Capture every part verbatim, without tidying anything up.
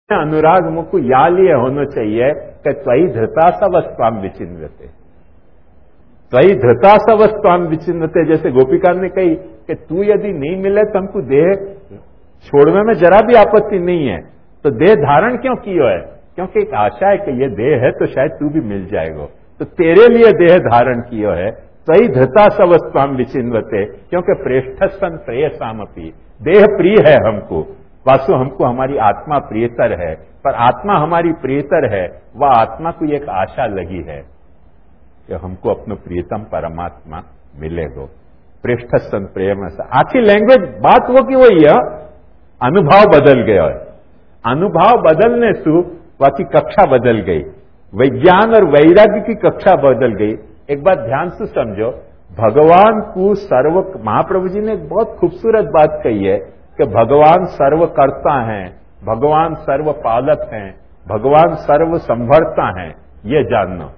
अनुराग मुख या लिए होना चाहिए कि त्वयि धृता सवस्वाम विचिन्वते, त्वयि धृता सवस्वाम विचिन्वते। जैसे गोपिका ने कही कि तू यदि नहीं मिले तो हमको देह छोड़ने में जरा भी आपत्ति नहीं है, तो देह धारण क्यों किया है? क्योंकि एक आशा है कि ये देह है तो शायद तू भी मिल जाएगा, तो तेरे लिए देह धारण किया है। त्वयि धृता सवस्वाम विचिन्वते, क्योंकि प्रेष्ठ सन प्रेयसामपि, देह प्रिय है हमको, वास्तु हमको हमारी आत्मा प्रियतर है, पर आत्मा हमारी प्रियतर है, वह आत्मा को एक आशा लगी है कि हमको अपना प्रियतम परमात्मा मिलेगा। पृष्ठ सन प्रेम, आखिर लैंग्वेज बात वो की वही है, अनुभव बदल गया है। अनुभव बदलने से बाकी कक्षा बदल गई, विज्ञान और वैराग्य की कक्षा बदल गई। एक बात ध्यान से समझो, भगवान को सर्व, महाप्रभु जी ने एक बहुत खूबसूरत बात कही है कि भगवान सर्वकर्ता हैं, भगवान सर्व पालक हैं, भगवान सर्व संभरता हैं, ये जानना।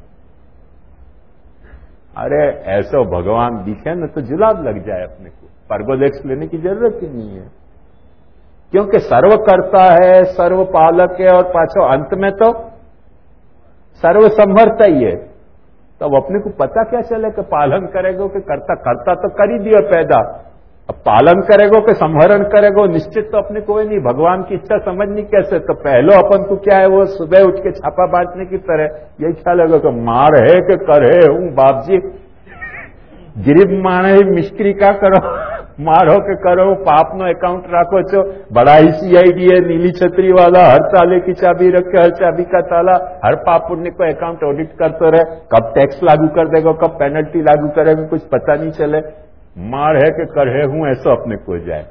अरे ऐसा भगवान दिखे न तो जुलाब लग जाए अपने को, परगोलेक्स लेने की जरूरत ही नहीं है, क्योंकि सर्वकर्ता है, सर्व पालक है, और पाछो अंत में तो सर्व संभरता ही है। तो अब अपने को पता क्या चले कि पालन करेगो कि करता करता तो कर ही दिया पैदा, अब पालन करेगो कि संहरण करेगो, निश्चित तो अपने को नहीं। भगवान की इच्छा समझनी कैसे? तो पहलो अपन को क्या है, वो सुबह उठ के छापा बांटने की तरह यही ख्याल होगा कि मार है कि करे हूं बाप जी, गरीब माणे मिस्क्री का करो, मारो के करो, पाप नो अकाउंट राखो छो, बड़ा ही सीआईडी है, नीली छतरी वाला, हर ताले की चाबी रखे, हर चाबी का ताला, हर पाप पुण्य को अकाउंट ऑडिट करते रहे, कब टैक्स लागू कर देगा, कब पेनल्टी लागू करेगा, कुछ पता नहीं चले। मार है कि कर है हूं ऐसा अपने को जाए।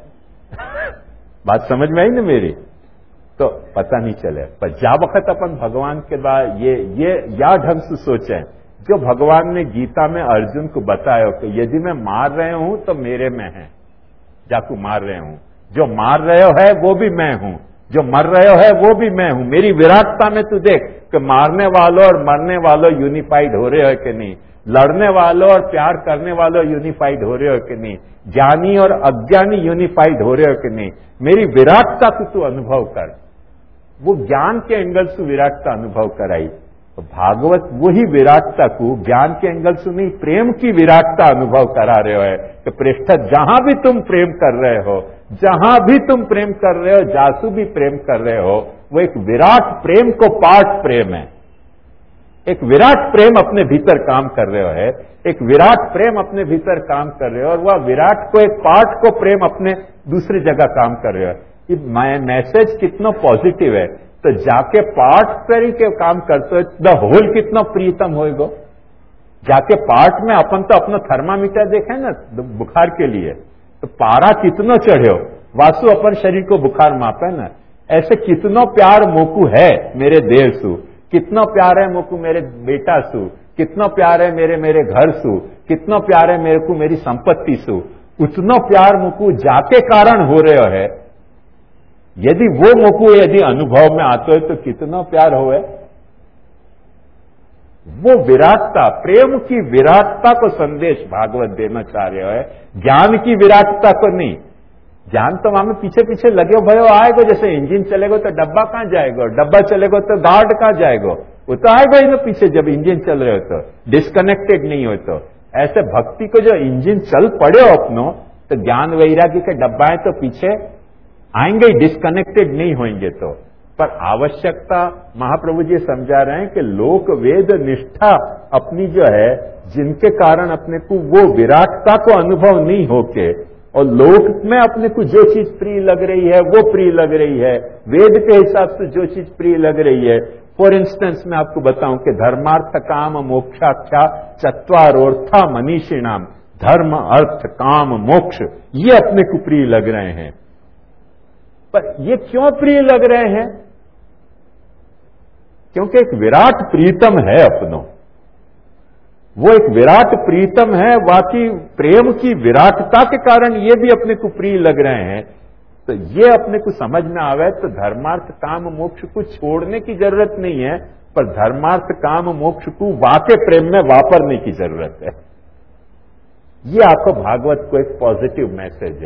बात समझ में आई ना मेरी? तो पता नहीं चले, पर जा वक्त अपन भगवान के बाद ये ये या ढंग से सोचें, जो भगवान ने गीता में अर्जुन को बताया कि यदि मैं मार रहे हूं तो मेरे में है, जाकू मार रहे हूं, जो मार रहे हो है वो भी मैं हूं, जो मर रहे हो है वो भी मैं हूं। मेरी विराटता में तू देख कि मारने वालों और मरने वालों यूनिफाइड हो रहे हो कि नहीं, लड़ने वालों और प्यार करने वालों यूनिफाइड हो रहे हो कि नहीं, ज्ञानी और अज्ञानी यूनिफाइड हो रहे हो कि नहीं। मेरी विराटता को तू अनुभव कर। वो ज्ञान के एंगल से विराटता अनुभव कराई, तो भागवत वही विराटता को ज्ञान के एंगल से नहीं, प्रेम की विराटता अनुभव करा रहे हो है कि पृष्ठ जहां भी तुम प्रेम कर रहे हो, जहां भी तुम प्रेम कर रहे हो, जासू भी प्रेम कर रहे हो, वो एक विराट प्रेम को पाठ प्रेम है। एक विराट प्रेम अपने भीतर काम कर रहे हो है, एक विराट प्रेम अपने भीतर काम कर रहे हो, और वह विराट को एक पार्ट को प्रेम अपने दूसरी जगह काम कर रहे हो। ये मैसेज कितना पॉजिटिव है, तो जाके पार्ट तरीके काम करते हो, द होल कितना प्रीतम होएगा। जाके पार्ट में अपन तो अपना थर्मामीटर देखे ना बुखार के लिए, तो पारा कितना चढ़े, वासु अपन शरीर को बुखार मापे ना, ऐसे कितना प्यार मोकू है मेरे देह सु, कितना प्यार है मोकू मेरे बेटा सु, कितना प्यार है मेरे मेरे घर सु, कितना प्यार है मेरे को मेरी संपत्ति सु, उतना प्यार मोकू जाके कारण हो रहे है। यदि वो मोकू यदि अनुभव में आते हो तो कितना प्यार होवे। वो विराटता, प्रेम की विराटता को संदेश भागवत देना चाह रहे है, ज्ञान की विराटता को नहीं। ज्ञान तो वहां में पीछे पीछे लगे भयो आएगा, जैसे इंजन चलेगा तो डब्बा कहां जाएगा, डब्बा चलेगा तो गार्ड कहां जाएगा, वो तो आएगा ही ना पीछे जब इंजन चल रहे हो तो, डिस्कनेक्टेड नहीं हो तो। ऐसे भक्ति को जो इंजन चल पड़े हो अपनो, तो ज्ञान वैराग्य के डब्बाएं तो पीछे आएंगे ही, डिस्कनेक्टेड नहीं होंगे तो। पर आवश्यकता महाप्रभु जी समझा रहे हैं कि लोक वेद निष्ठा अपनी जो है, जिनके कारण अपने को वो विराटता को अनुभव नहीं होके, और लोक में अपने को जो चीज प्रिय लग रही है वो प्रिय लग रही है, वेद के हिसाब से जो चीज प्रिय लग रही है। फॉर इंस्टेंस मैं आपको बताऊं कि धर्मार्थ काम मोक्षाख्या चत्वारोर्था मनीषिणाम, धर्म अर्थ काम मोक्ष, ये अपने को प्रिय लग रहे हैं। पर ये क्यों प्रिय लग रहे हैं? क्योंकि एक विराट प्रीतम है अपनो, वो एक विराट प्रीतम है, बाकी प्रेम की विराटता के कारण ये भी अपने को प्रिय लग रहे हैं। तो ये अपने को समझ में आवे तो धर्मार्थ काम मोक्ष को छोड़ने की जरूरत नहीं है, पर धर्मार्थ काम मोक्ष को वाके प्रेम में वापरने की जरूरत है। ये आपको भागवत को एक पॉजिटिव मैसेज है।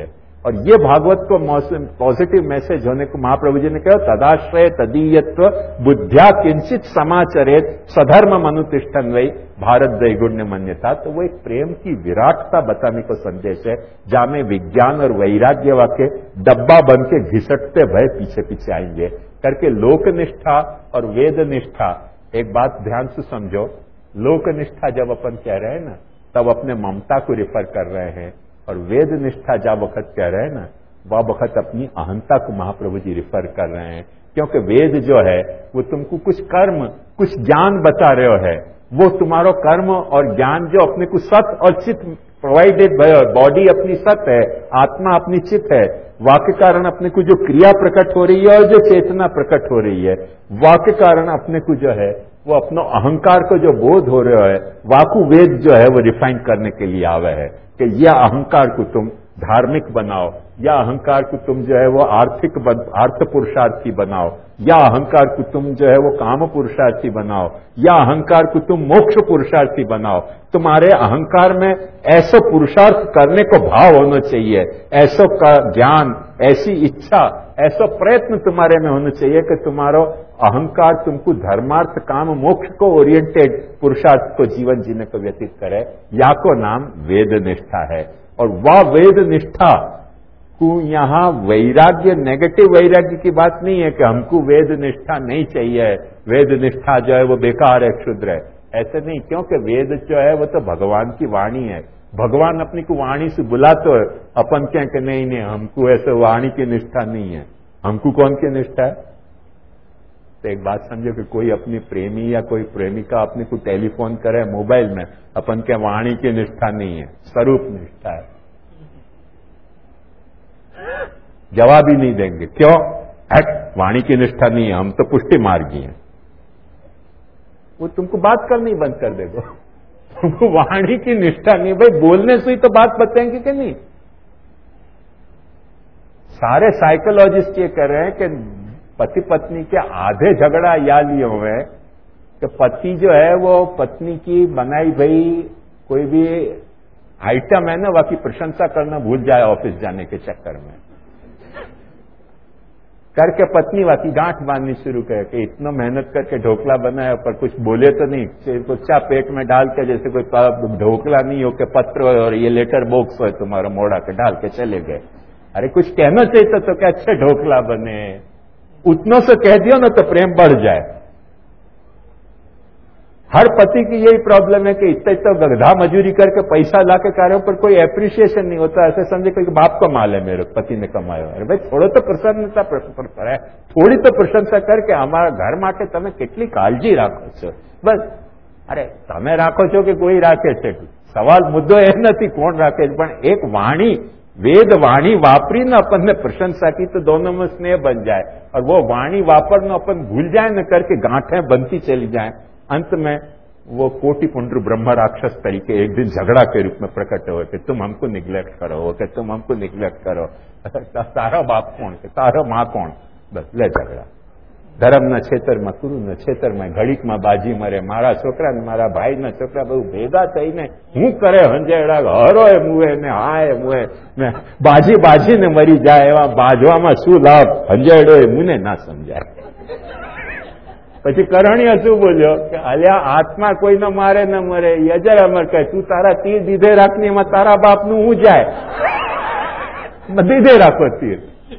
और ये भागवत को पॉजिटिव मैसेज होने को महाप्रभु जी ने कहा, तदाश्रय तदीयत्व बुद्ध्या किंचित समाचरेत सधर्म मनुतिष्ठन वही भारत दैगुण्य मन्यता। तो वो एक प्रेम की विराटता बताने को संदेश है, जहां में विज्ञान और वैराग्य वाके डब्बा बन के घिसटते भय पीछे पीछे आएंगे करके लोकनिष्ठा और वेद निष्ठा। एक बात ध्यान से समझो, लोकनिष्ठा जब अपन कह रहे हैं ना, तब अपने ममता को रिफर कर रहे हैं, और वेद निष्ठा जब वक्त कह रहे हैं ना, वह वक्त अपनी अहंता को महाप्रभु जी रिफर कर रहे हैं। क्योंकि वेद जो है वो तुमको कुछ कर्म कुछ ज्ञान बता रहे हो है, वो तुम्हारा कर्म और ज्ञान जो अपने को सत और चित प्रोवाइडेड बाय, बॉडी अपनी सत है, आत्मा अपनी चित है, वाक्य कारण अपने को जो क्रिया प्रकट हो रही है और जो चेतना प्रकट हो रही है, वाक्य कारण अपने को जो है वो अपना अहंकार को जो बोध हो रहा है, वाकु वेद जो है वो रिफाइन करने के लिए आवे है कि यह अहंकार को तुम धार्मिक बनाओ, या अहंकार को तुम जो है वो आर्थिक अर्थ पुरुषार्थी बनाओ, या अहंकार को तुम जो है वो काम पुरुषार्थी बनाओ, या अहंकार को तुम मोक्ष पुरुषार्थी बनाओ। तुम्हारे अहंकार में ऐसा पुरुषार्थ करने को भाव होना चाहिए, ऐसा का ज्ञान, ऐसी इच्छा, ऐसा प्रयत्न तुम्हारे में होना चाहिए कि तुम्हारा अहंकार तुमको धर्मार्थ काम मोक्ष को ओरिएंटेड पुरुषार्थ को जीवन जीने को व्यतीत करे। या को नाम वेद निष्ठा है। और वह वेद निष्ठा को यहां वैराग्य, नेगेटिव वैराग्य की बात नहीं है कि हमको वेद निष्ठा नहीं चाहिए, वेद निष्ठा जो है वो बेकार है, क्षुद्र है, ऐसे नहीं। क्योंकि वेद जो है वो तो भगवान की वाणी है, भगवान अपनी को वाणी से बुलाते है, अपन क्या कि नहीं नहीं हमको ऐसे वाणी की निष्ठा नहीं है। हमको कौन की निष्ठा है? तो एक बात समझो कि कोई अपनी प्रेमी या कोई प्रेमिका अपने को टेलीफोन करे मोबाइल में, अपन क्या वाणी की निष्ठा नहीं है, स्वरूप निष्ठा है। जवाब ही नहीं देंगे, क्यों? हट, वाणी की निष्ठा नहीं है, हम तो पुष्टि मार्गी हैं। वो तुमको बात करनी बंद कर देगा, तुमको वाणी की निष्ठा नहीं। भाई बोलने से ही तो बात बताएंगे कि नहीं। सारे साइकोलॉजिस्ट ये कह रहे हैं कि पति पत्नी के आधे झगड़ा या लिए हुए हैं कि पति जो है वो पत्नी की बनाई भाई कोई भी आइटम है ना, बाकी प्रशंसा करना भूल जाए ऑफिस जाने के चक्कर में, करके पत्नी बाकी गांठ बांधनी शुरू करे कि इतना मेहनत करके ढोकला बनाया पर कुछ बोले तो नहीं, कुच्चा पेट में डाल के जैसे कोई ढोकला नहीं हो के पत्र और ये लेटर बॉक्स हो तुम्हारा मोड़ा के डाल के चले गए। अरे कुछ कहना चाहिए तो क्या अच्छे ढोकला बने, उतनों से कह दियो ना तो प्रेम बढ़ जाए। हर पति की यही प्रॉब्लम है कि इतना इतना गधा मजूरी करके पैसा ला के कार्यों पर कोई एप्रिसिएशन नहीं होता। ऐसे समझे कोई बाप का माल है मेरे पति ने कमाया। अरे भाई थोड़ो तो प्रसन्नता पर है, थोड़ी तो प्रशंसा करके हमारा घर માટે તમે કેટલી કાળજી રાખો છો બસ। અરે તમે રાખો છો કે કોઈ રાખે છે, સવાલ મુદ્દો એ નથી કોણ રાખે છે, પણ એક વાણી वेद वाणी वापरीने अपन ने प्रशंसा की तो दोनों में स्नेह बन जाए, और वो वाणी वापरना अपन भूल जाए न करके गांठें बनती चली जाए। अंत में वो कोटि पुंड्र ब्रह्म राक्षस तरीके एक दिन झगड़ा के रूप में प्रकट हो कि तुम हमको निग्लेक्ट करो, कि तुम हमको निग्लेक्ट करो, तारा बाप कौन, तारा माँ कौन, बस ले झगड़ा। धर्म न छेतर में कुरु न छेतर में घड़ीक में बाजी मरे, मारा छोकरा ने मारा भाई न छोकरा बहु भेगा थईने हूँ करे हंजेड़ा हरोए मुए ने हाय मुए ने बाजी बाजी ने मरी जाए एवा बाजवामां शुं लाभ हंजेड़ोए मुने ना समजाय। પછી કરણીય શું બોલ્યો કે અલ્યા આત્મા કોઈ ન મારે ન મરે, યજર અમર કહે તું તારા તીર દીધે રાખની એમાં તારા બાપનું હું જાય, દીધે રાખો તીર।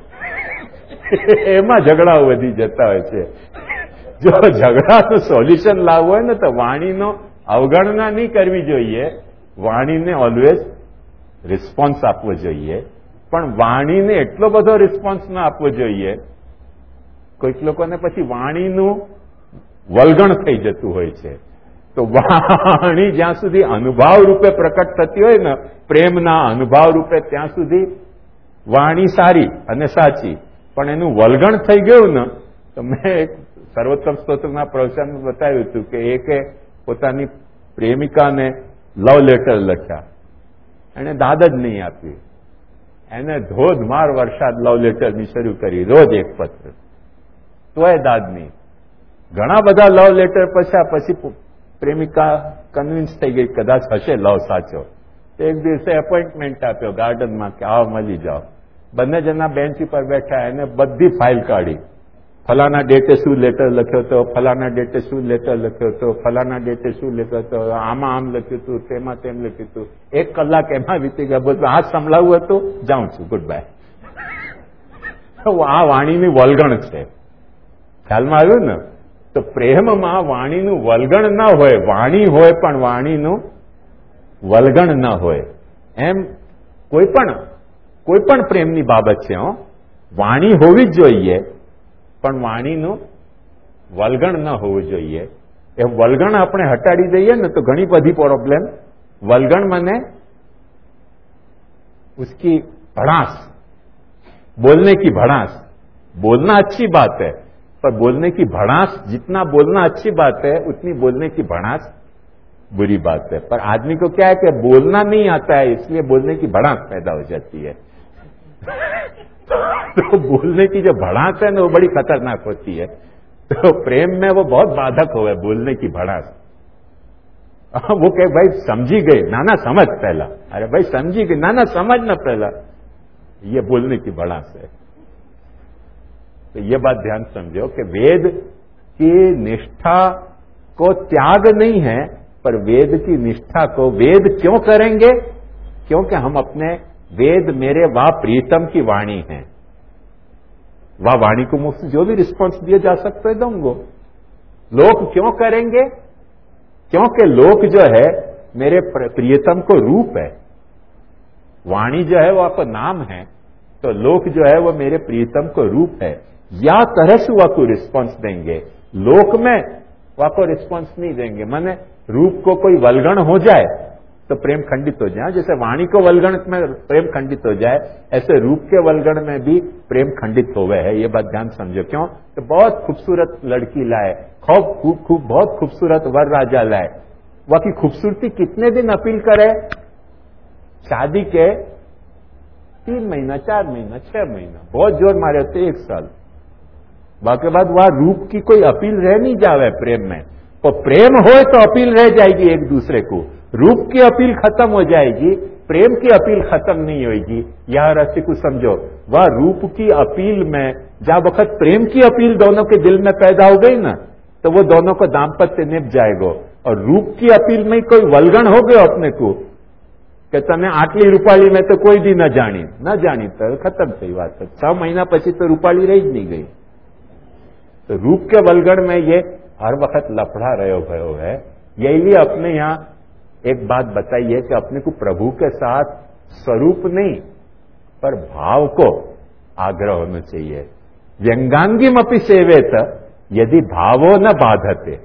એમાં ઝઘડાઓ વધી જતા હોય છે। જો ઝઘડાનું સોલ્યુશન લાવવું હોય ને તો વાણીનો અવગણના નહીં કરવી જોઈએ, વાણીને ઓલવેઝ રિસ્પોન્સ આપવો જોઈએ, પણ વાણીને એટલો બધો રિસ્પોન્સ ન આપવો જોઈએ। કોઈક લોકોને પછી વાણીનું વલગણ થઈ જતું હોય છે। તો વાણી જ્યાં સુધી અનુભાવ રૂપે પ્રકટ થતી હોય ને, પ્રેમના અનુભાવ રૂપે, ત્યાં સુધી વાણી સારી અને સાચી, પણ એનું વલગણ થઈ ગયું ને તો મેં એક સર્વોત્તમ સ્તોત્રના પ્રવચનમાં બતાવ્યું હતું કે એકે પોતાની પ્રેમિકાને લવ લેટર લખ્યા, એને દાદ જ નહીં આપી, એને ધોધમાર વરસાદ લવ લેટરની શરૂ કરી, રોજ એક પત્ર, તોય દાદ નહીં। ઘણા બધા લવ લેટર પછી પછી પ્રેમિકા કન્વિન્સ થઈ ગઈ કદાચ હશે લવ સાચો। એક દિવસે એપોઇન્ટમેન્ટ આપ્યો ગાર્ડનમાં કે આવો મળી જાઓ। બંને જણા બેન્ચ ઉપર બેઠા એને બધી ફાઇલ કાઢી. ફલાના ડેટે શું લેટર લખ્યો હતો, ફલાના ડેટે શું લેટર લખ્યો હતો, ફલાના ડેટે શું લખ્યો હતો, આમાં આમ લખ્યું હતું, તેમાં તેમ લખ્યું હતું. એક કલાક એમાં વીતી ગયા. બોલ આ સંભળાવું હતું, જાઉં છું, ગુડ બાય. આ વાણીની વલગણ છે. ખ્યાલમાં આવ્યું ને? તો પ્રેમમાં વાણીનું વલગણ ના હોય, વાણી હોય પણ વાણીનું વલગણ ન હોય. એમ કોઈ પણ કોઈ પણ પ્રેમની બાબત છે. હો, વાણી હોવી જ જોઈએ પણ વાણીનું વલગણ ન હોવું જોઈએ. એ વલગણ આપણે હટાડી દઈએ ને તો ઘણી બધી પ્રોબ્લેમ. वलगण माने उसकी भड़ास, बोलने की भड़ास. बोलना अच्छी बात है, पर बोलने की भड़ास, जितना बोलना अच्छी बात है उतनी बोलने की भड़ास बुरी बात है. पर आदमी को क्या है कि बोलना नहीं आता है, इसलिए बोलने की भड़ास पैदा हो जाती है. तो बोलने की जो भड़ास है ना वो बड़ी खतरनाक होती है. तो प्रेम में वो बहुत बाधक हो है, बोलने की भड़ास. वो कहे भाई समझी गए, नाना समझ पहला. अरे भाई समझी गई, नाना समझ ना पहला. ये बोलने की भड़ास है. तो ये बात ध्यान समझो कि वेद की निष्ठा को त्याग नहीं है, पर वेद की निष्ठा को वेद क्यों करेंगे? क्योंकि हम अपने वेद मेरे वाह प्रीतम की वाणी है. वाह वाणी को मुझसे जो भी रिस्पॉन्स दिए जा सकते है दूंगो. लोक क्यों करेंगे? क्योंकि लोक जो है मेरे प्रियतम को रूप है. वाणी जो है वो आपका नाम है, तो लोक जो है वो मेरे प्रियतम को रूप है. या तरह से वह को रिस्पॉन्स देंगे. लोक में वह को रिस्पॉन्स नहीं देंगे. माने रूप को कोई वलगण हो जाए तो प्रेम खंडित हो जाए. जैसे वाणी को वलगण में प्रेम खंडित हो जाए, ऐसे रूप के वलगण में भी प्रेम खंडित हो गए है. ये बात ध्यान समझो. क्यों? तो बहुत खूबसूरत लड़की लाए, खूब खूब खूब बहुत खूबसूरत वर राजा लाए. वह की खूबसूरती कितने दिन अपील करे? शादी के तीन महीना, चार महीना, छह महीना, बहुत जोर मारे थे एक साल. बाकी बाद वह रूप की कोई अपील रह नहीं जावे प्रेम में. तो प्रेम हो तो अपील रह जाएगी एक दूसरे को. रूप की अपील खत्म हो जाएगी, प्रेम की अपील खत्म नहीं होगी. यह रहस्य को समझो. वह रूप की अपील में जब वक्त प्रेम की अपील दोनों के दिल में पैदा हो गई ना, तो वो दोनों को दाम्पत्य निभ जाएगा. और रूप की अपील में कोई वलगण हो गयो अपने को कि तने आटली रूपाली में तो कोई दी न जानी न जानी तो खत्म थी बात. छह महीना पची तो रूपाली रही ज नहीं गई. तो रूप के वलगण में ये हर वक्त लफड़ा रहो भयो है. यही लिए अपने यहां एक बात बताइए कि अपने को प्रभु के साथ स्वरूप नहीं पर भाव को आग्रह होना चाहिए. व्यंगांगिम अपि सेवेत यदि भावो न बाधते.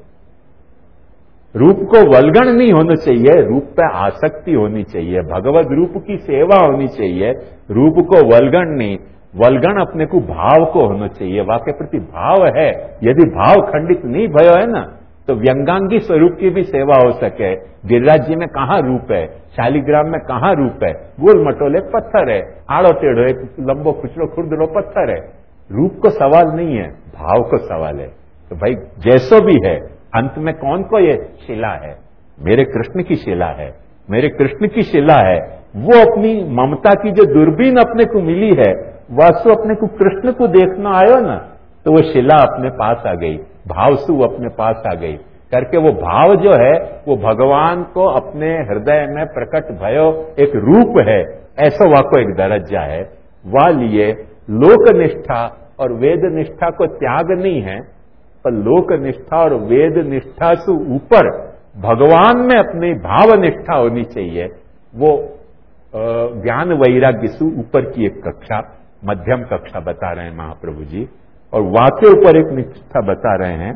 रूप को वलगण नहीं होना चाहिए, रूप पे आसक्ति होनी चाहिए. भगवत रूप की सेवा होनी चाहिए, रूप को वलगण नहीं. वलगण अपने को भाव को होना चाहिए. वाके प्रति भाव है. यदि भाव खंडित नहीं भयो है ना, तो व्यंगांगी स्वरूप की भी सेवा हो सके. गिरिराज जी में कहां रूप है, शालिग्राम में कहां रूप है? गोल मटोल एक पत्थर है, आड़ो टेढ़ो एक लंबो खुचरो खुरदरो पत्थर है. रूप को सवाल नहीं है, भाव को सवाल है. तो भाई जैसो भी है, अंत में कौन को ये शिला है? मेरे कृष्ण की शिला है, मेरे कृष्ण की शिला है. वो अपनी ममता की जो दूरबीन अपने को मिली है, वासु अपने को कृष्ण को देखना आयो ना, तो वो शिला अपने पास आ गई, भावसु अपने पास आ गई करके. वो भाव जो है वो भगवान को अपने हृदय में प्रकट भयो एक रूप है. ऐसा वह को एक दरज्जा है. वह लिए लोक निष्ठा और वेद निष्ठा को त्याग नहीं है, पर लोक निष्ठा और वेद निष्ठा से ऊपर भगवान में अपनी भाव निष्ठा होनी चाहिए. वो ज्ञान वैराग्य से ऊपर की एक कक्षा, मध्यम कक्षा बता रहे हैं महाप्रभु जी. और वाके ऊपर एक निष्ठा बता रहे हैं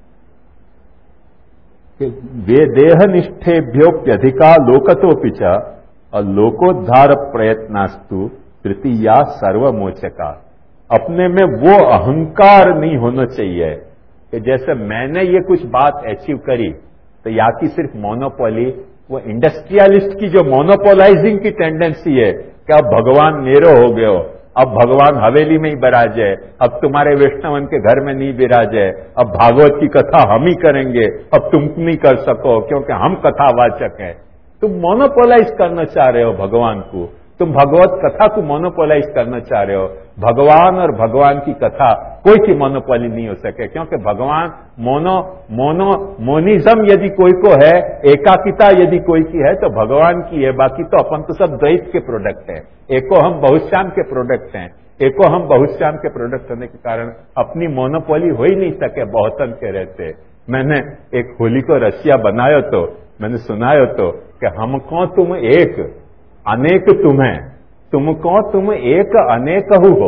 कि वे देह निष्ठेभ्योप्यधिका लोकतोपिच और लोकोद्धार प्रयत्नास्तु तृतीया सर्वमोचका. अपने में वो अहंकार नहीं होना चाहिए कि जैसे मैंने ये कुछ बात अचीव करी तो या की सिर्फ मोनोपोली. वो इंडस्ट्रियलिस्ट की जो मोनोपोलाइजिंग की टेंडेंसी है कि अब भगवान मेरो हो गयो, अब भगवान हवेली में ही बिराजे, अब तुम्हारे वैष्णवन के घर में नहीं बिराजे, अब भागवत की कथा हम ही करेंगे, अब तुम नहीं कर सको क्योंकि हम कथावाचक हैं. तुम मोनोपोलाइज करना चाह रहे हो भगवान को. तुम भगवत कथा को मोनोपोलाइज करना चाह रहे हो। भगवान और भगवान की कथा कोई की मोनोपोली नहीं हो सके, क्योंकि भगवान मोनो मोनो मोनिज्म यदि कोई को है, एकाकिता यदि कोई की है तो भगवान की है। बाकी तो अपन तो सब द्वैत के प्रोडक्ट हैं। एको हम बहुश्याम के प्रोडक्ट हैं। एको हम बहुश्याम के प्रोडक्ट होने के कारण अपनी मोनोपोली हो ही नहीं सके बहुतन के रहते। मैंने एक होली को रसिया बनायो तो मैंने सुनायो तो कि हमको तुम एक अनेक तुम्हें, तुमको तुम एक अनेक हो।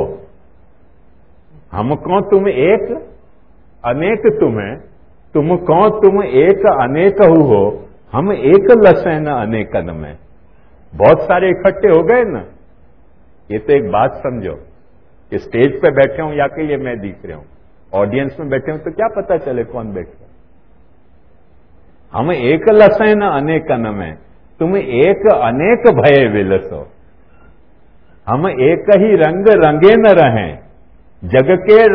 हमको तुम एक अनेक तुम्हें, तुमको तुम एक अनेक हो। हम एक लसें न अनेकन में। बहुत सारे इकट्ठे हो गए ना। ये तो एक बात समझो कि स्टेज पे बैठे हूं या कि ये मैं दिख रहा हूं, ऑडियंस में बैठे हूं तो क्या पता चले कौन बैठे। हम एक लसें न अनेकन में, तुम एक अनेक भय विलसो। हम एक ही रंग रंगे न रहें, जग के